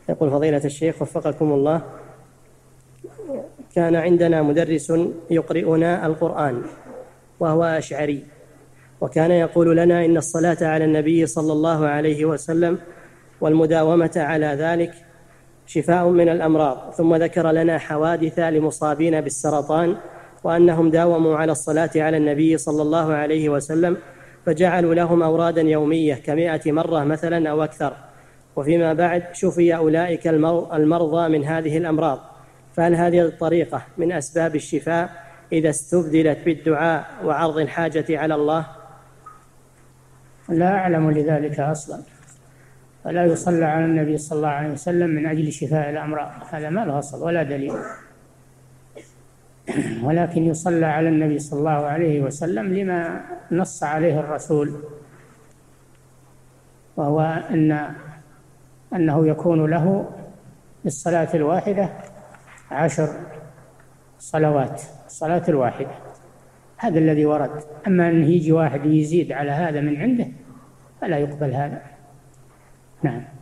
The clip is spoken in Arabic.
يقول فضيلة الشيخ وفقكم الله: كان عندنا مدرس يقرئنا القرآن وهو أشعري، وكان يقول لنا إن الصلاة على النبي صلى الله عليه وسلم والمداومة على ذلك شفاء من الأمراض، ثم ذكر لنا حوادث لمصابين بالسرطان وأنهم داوموا على الصلاة على النبي صلى الله عليه وسلم فجعلوا لهم أورادا يومية 100 مرة مثلا أو أكثر، وفيما بعد شفي أولئك المرضى من هذه الأمراض، فهل هذه الطريقة من أسباب الشفاء إذا استبدلت بالدعاء وعرض الحاجة على الله؟ لا أعلم لذلك أصلا، فلا يصلى على النبي صلى الله عليه وسلم من أجل شفاء الأمراض، هذا ما له أصل ولا دليل، ولكن يصلى على النبي صلى الله عليه وسلم لما نص عليه الرسول، وهو أنه يكون له بالصلاة الواحدة 10 صلوات، الصلاة الواحدة، هذا الذي ورد. أما أن يجي واحد يزيد على هذا من عنده فلا يقبل هذا. نعم.